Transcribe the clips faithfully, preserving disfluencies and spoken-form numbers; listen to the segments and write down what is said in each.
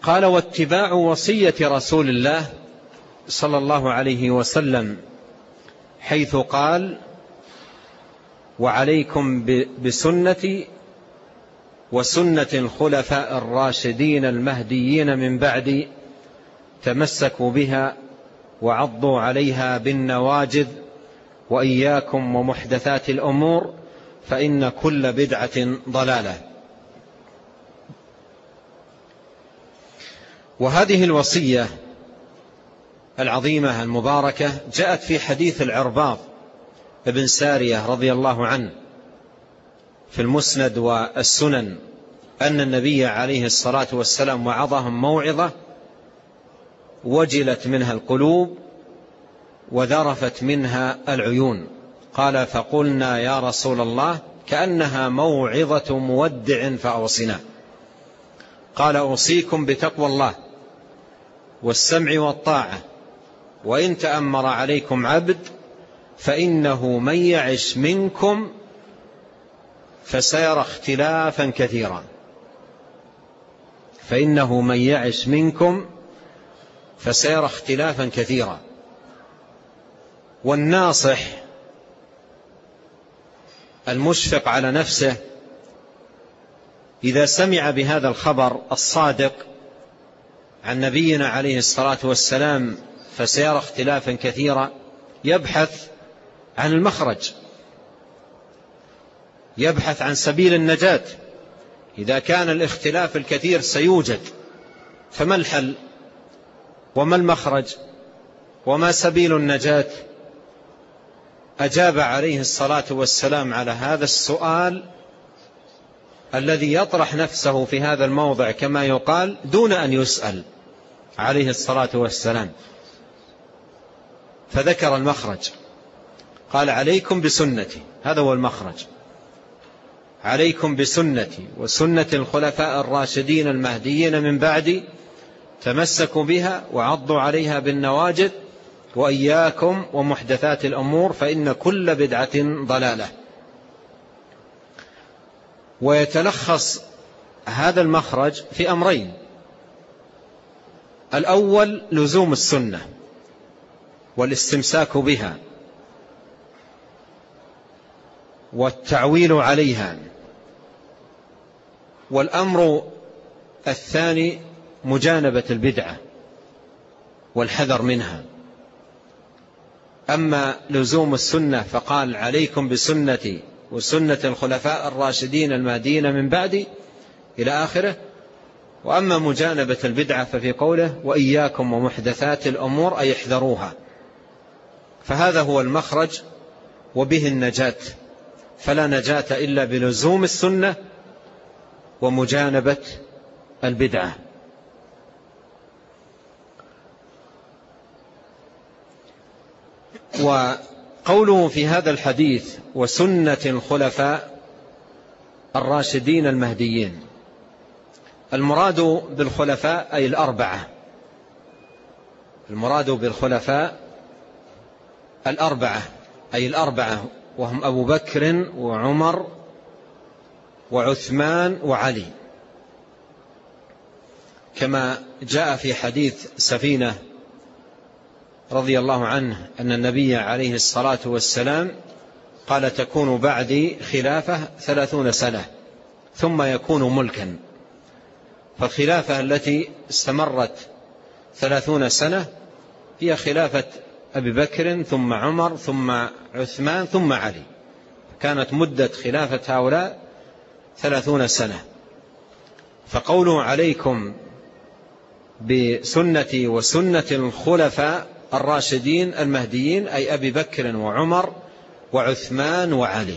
قال: واتباع وصية رسول الله صلى الله عليه وسلم، حيث قال: وعليكم بسنتي وسنة الخلفاء الراشدين المهديين من بعدي، تمسكوا بها وعضوا عليها بالنواجذ، وإياكم ومحدثات الأمور فإن كل بدعة ضلالة. وهذه الوصية العظيمة المباركة جاءت في حديث العرباض ابن سارية رضي الله عنه في المسند والسنن، أن النبي عليه الصلاة والسلام وعظهم موعظة وجلت منها القلوب وذرفت منها العيون. قال: فقلنا يا رسول الله كأنها موعظة مودع فأوصنا. قال: أوصيكم بتقوى الله والسمع والطاعة، وإن تأمر عليكم عبد فإنه من يعش منكم فسيرى اختلافا كثيرا فإنه من يعش منكم فسيرى اختلافا كثيرا. والناصح المشفق على نفسه إذا سمع بهذا الخبر الصادق عن نبينا عليه الصلاة والسلام فسيرى اختلافا كثيرا، يبحث عن المخرج، يبحث عن سبيل النجاة. إذا كان الاختلاف الكثير سيوجد، فما الحل وما المخرج وما سبيل النجاة؟ أجاب عليه الصلاة والسلام على هذا السؤال الذي يطرح نفسه في هذا الموضع كما يقال دون أن يسأل عليه الصلاة والسلام، فذكر المخرج. قال: عليكم بسنتي، هذا هو المخرج، عليكم بسنتي وسنة الخلفاء الراشدين المهديين من بعدي، تمسكوا بها وعضوا عليها بالنواجذ، وإياكم ومحدثات الأمور فإن كل بدعة ضلالة. ويتلخص هذا المخرج في أمرين: الأول لزوم السنة والاستمساك بها والتعويل عليها، والأمر الثاني مجانبة البدعة والحذر منها. أما لزوم السنة فقال: عليكم بسنتي وسنة الخلفاء الراشدين المهديين من بعدي إلى آخره. وأما مجانبة البدعة ففي قوله: وإياكم ومحدثات الأمور، أي احذروها. فهذا هو المخرج وبه النجاة، فلا نجاة إلا بلزوم السنة ومجانبة البدعة. وقوله في هذا الحديث: وسنة الخلفاء الراشدين المهديين، المراد بالخلفاء أي الأربعة، المراد بالخلفاء الأربعة أي الأربعة، وهم أبو بكر وعمر وعثمان وعلي، كما جاء في حديث سفينة رضي الله عنه أن النبي عليه الصلاة والسلام قال: تكون بعدي خلافة ثلاثون سنة ثم يكون ملكا. فالخلافة التي استمرت ثلاثون سنة هي خلافة أبي بكر ثم عمر ثم عثمان ثم علي، كانت مدة خلافة هؤلاء ثلاثون سنة. فقوله: عليكم بسنتي وسنة الخلفاء الراشدين المهديين، أي أبي بكر وعمر وعثمان وعلي.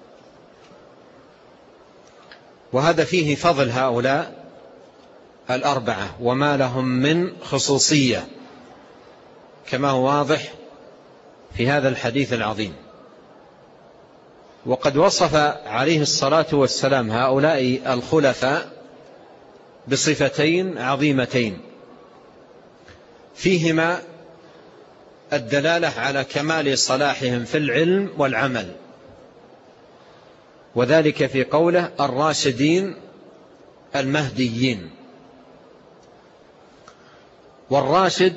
وهذا فيه فضل هؤلاء الأربعة وما لهم من خصوصية، كما هو واضح في هذا الحديث العظيم. وقد وصف عليه الصلاة والسلام هؤلاء الخلفاء بصفتين عظيمتين فيهما الدلالة على كمال صلاحهم في العلم والعمل، وذلك في قوله: الراشدين المهديين. والراشد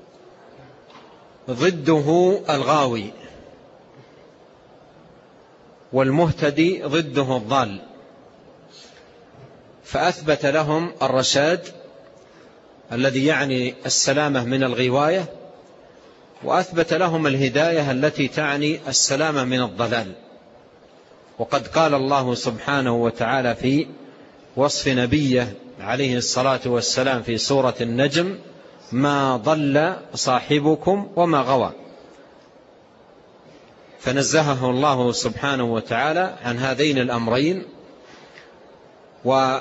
ضده الغاوي، والمهتدي ضده الضال، فأثبت لهم الرشاد الذي يعني السلامة من الغواية، وأثبت لهم الهداية التي تعني السلامة من الضلال. وقد قال الله سبحانه وتعالى في وصف نبيه عليه الصلاة والسلام في سورة النجم: ما ضل صاحبكم وما غوى. فنزهه الله سبحانه وتعالى عن هذين الأمرين، وفي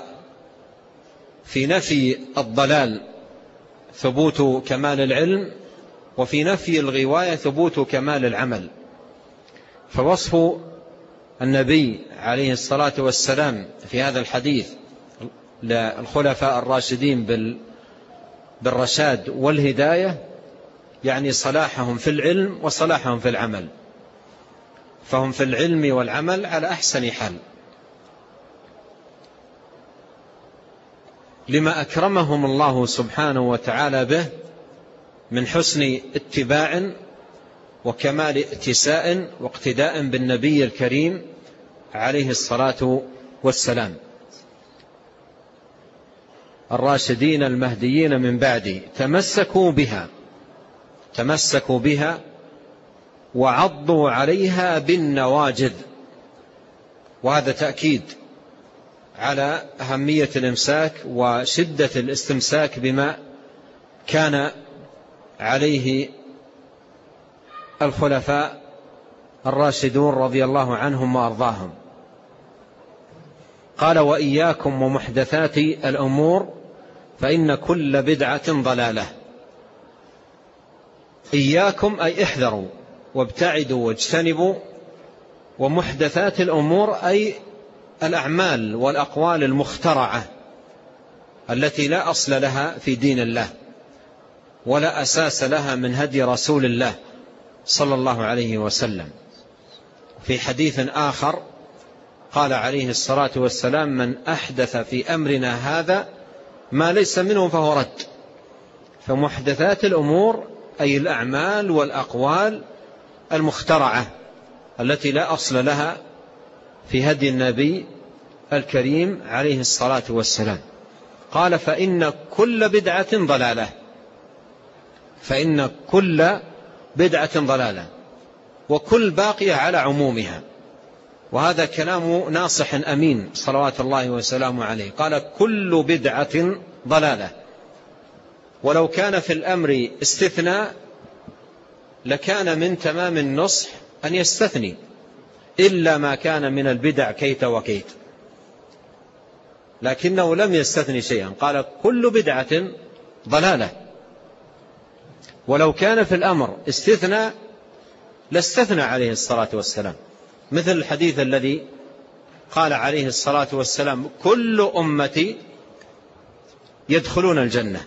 نفي الضلال ثبوت كمال العلم، وفي نفي الغواية ثبوت كمال العمل. فوصف النبي عليه الصلاة والسلام في هذا الحديث للخلفاء الراشدين بالرشاد والهداية يعني صلاحهم في العلم وصلاحهم في العمل، فهم في العلم والعمل على أحسن حال، لما أكرمهم الله سبحانه وتعالى به من حسن اتباع وكمال ائتساء واقتداء بالنبي الكريم عليه الصلاة والسلام. الراشدين المهديين من بعدي تمسكوا بها تمسكوا بها وعضوا عليها بالنواجذ، وهذا تأكيد على أهمية الإمساك وشدة الاستمساك بما كان عليه الخلفاء الراشدون رضي الله عنهم وأرضاهم. قال: وإياكم ومحدثات الأمور فإن كل بدعة ضلالة. إياكم أي احذروا وابتعدوا واجتنبوا، ومحدثات الأمور أي الأعمال والأقوال المخترعة التي لا أصل لها في دين الله ولا أساس لها من هدي رسول الله صلى الله عليه وسلم. في حديث آخر قال عليه الصلاة والسلام: من أحدث في أمرنا هذا ما ليس منه فهو رد. فمحدثات الأمور أي الأعمال والأقوال المخترعة التي لا أصل لها في هدي النبي الكريم عليه الصلاة والسلام. قال: فإن كل بدعة ضلالة فإن كل بدعة ضلالة وكل باقية على عمومها. وهذا كلام ناصح أمين صلوات الله وسلامه عليه. قال: كل بدعة ضلالة، ولو كان في الأمر استثناء لكان من تمام النصح أن يستثني، إلا ما كان من البدع كيت وكيت، لكنه لم يستثني شيئا، قال: كل بدعة ضلالة. ولو كان في الأمر استثناء لاستثنى عليه الصلاة والسلام، مثل الحديث الذي قال عليه الصلاة والسلام: كل أمتي يدخلون الجنة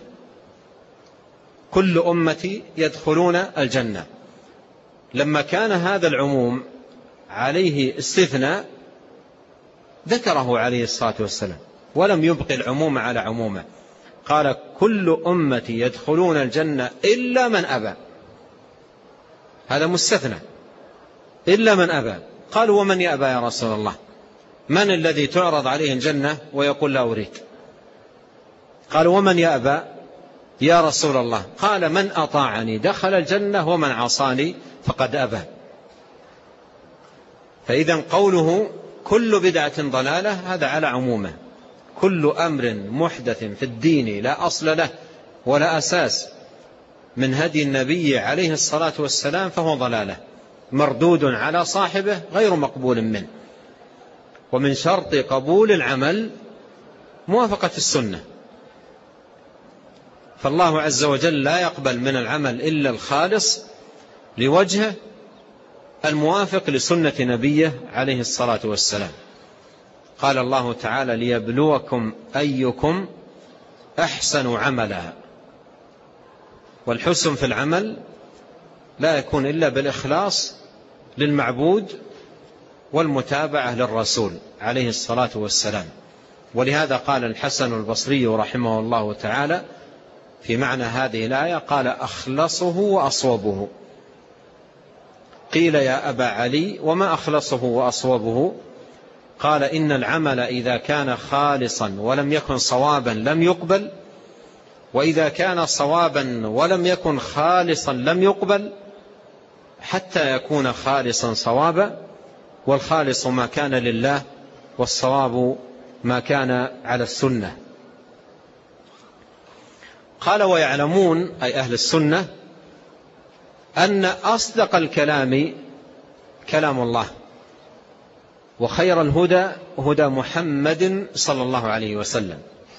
كل أمتي يدخلون الجنة. لما كان هذا العموم عليه استثناء ذكره عليه الصلاة والسلام ولم يبقي العموم على عمومه، قال: كل أمتي يدخلون الجنة إلا من أبى. هذا مستثنى، إلا من أبى. قالوا: ومن يأبى يا رسول الله؟ من الذي تعرض عليه الجنة ويقول لا أريد؟ قالوا: ومن يأبى يا رسول الله؟ قال: من أطاعني دخل الجنة ومن عصاني فقد أبى. فإذا قوله كل بدعة ضلالة هذا على عمومه، كل أمر محدث في الدين لا أصل له ولا أساس من هدي النبي عليه الصلاة والسلام فهو ضلالة، مردود على صاحبه غير مقبول منه. ومن شرط قبول العمل موافقة السنة، فالله عز وجل لا يقبل من العمل إلا الخالص لوجهه الموافق لسنة نبيه عليه الصلاة والسلام. قال الله تعالى: ليبلوكم أيكم أحسن عملا. والحسن في العمل لا يكون إلا بالإخلاص للمعبود والمتابعة للرسول عليه الصلاة والسلام. ولهذا قال الحسن البصري رحمه الله تعالى: في معنى هذه الآية قال أخلصه وأصوبه. قيل يا أبا علي وما أخلصه وأصوبه؟ قال إن العمل إذا كان خالصا ولم يكن صوابا لم يقبل، وإذا كان صوابا ولم يكن خالصا لم يقبل، حتى يكون خالصا صوابا، والخالص ما كان لله والصواب ما كان على السنة. قال ويعلمون أي أهل السنة أن أصدق الكلام كلام الله، وخير الهدى هدى محمد صلى الله عليه وسلم.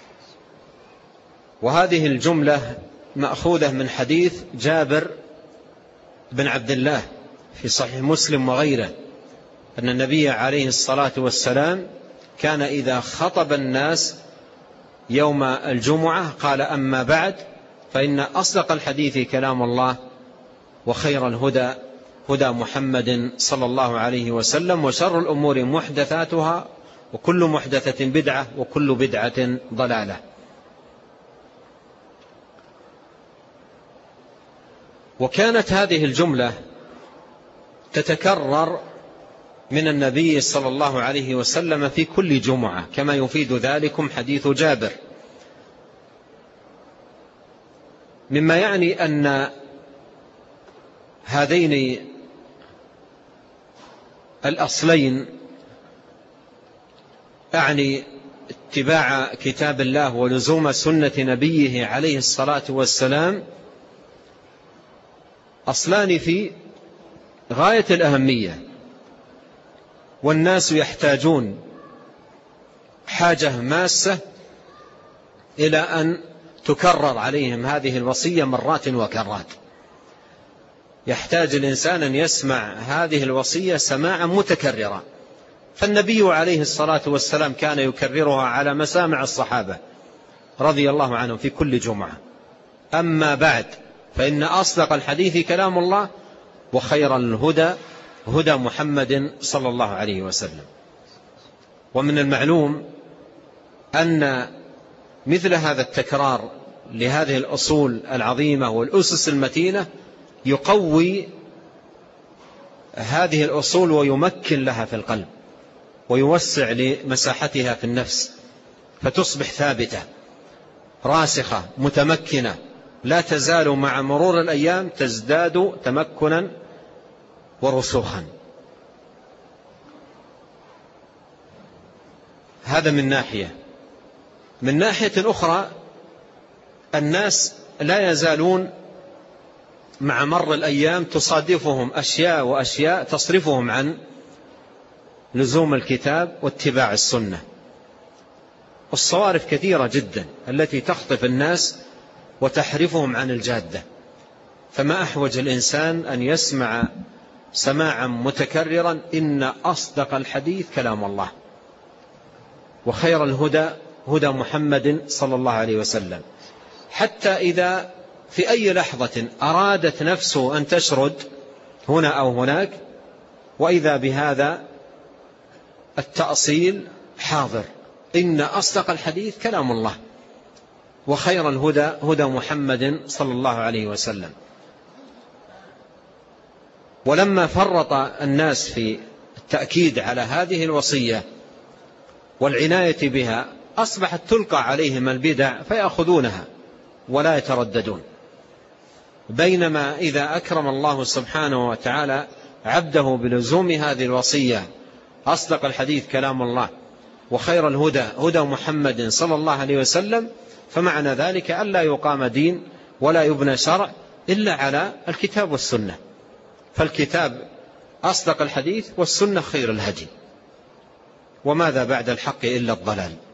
وهذه الجملة مأخوذة من حديث جابر بن عبد الله في صحيح مسلم وغيره، أن النبي عليه الصلاة والسلام كان إذا خطب الناس يوم الجمعة قال أما بعد فإن أصدق الحديث كلام الله، وخير الهدى هدى محمد صلى الله عليه وسلم، وشر الأمور محدثاتها، وكل محدثة بدعة، وكل بدعة ضلالة. وكانت هذه الجملة تتكرر من النبي صلى الله عليه وسلم في كل جمعة، كما يفيد ذلكم حديث جابر، مما يعني أن هذين الأصلين، أعني اتباع كتاب الله ولزوم سنة نبيه عليه الصلاة والسلام، أصلان في غاية الأهمية، والناس يحتاجون حاجة ماسة إلى أن تكرر عليهم هذه الوصية مرات وكرات. يحتاج الإنسان أن يسمع هذه الوصية سماعا متكررا، فالنبي عليه الصلاة والسلام كان يكررها على مسامع الصحابة رضي الله عنهم في كل جمعة. أما بعد فإن أصدق الحديث كلام الله، وخير الهدى هدى محمد صلى الله عليه وسلم. ومن المعلوم أن مثل هذا التكرار لهذه الأصول العظيمة والأسس المتينة يقوي هذه الأصول ويمكن لها في القلب، ويوسع لمساحتها في النفس، فتصبح ثابتة راسخة متمكنة، لا تزال مع مرور الأيام تزداد تمكنا ورسوخا. هذا من ناحية. من ناحية أخرى الناس لا يزالون مع مر الأيام تصادفهم أشياء وأشياء تصرفهم عن لزوم الكتاب واتباع السنة. والصوارف كثيرة جدا التي تخطف الناس وتحرفهم عن الجادة، فما أحوج الإنسان أن يسمع سماعا متكررا إن أصدق الحديث كلام الله، وخير الهدى هدى محمد صلى الله عليه وسلم، حتى إذا في أي لحظة أرادت نفسه أن تشرد هنا أو هناك، وإذا بهذا التأصيل حاضر، إن أصدق الحديث كلام الله، وخير الهدى هدى محمد صلى الله عليه وسلم. ولما فرط الناس في التأكيد على هذه الوصية والعناية بها أصبحت تلقى عليهم البدع فيأخذونها ولا يترددون. بينما إذا أكرم الله سبحانه وتعالى عبده بلزوم هذه الوصية، أصدق الحديث كلام الله، وخير الهدى هدى محمد صلى الله عليه وسلم، فمعنى ذلك ألا يقام دين ولا يبنى شرع إلا على الكتاب والسنة، فالكتاب أصدق الحديث والسنة خير الهدي، وماذا بعد الحق إلا الضلال.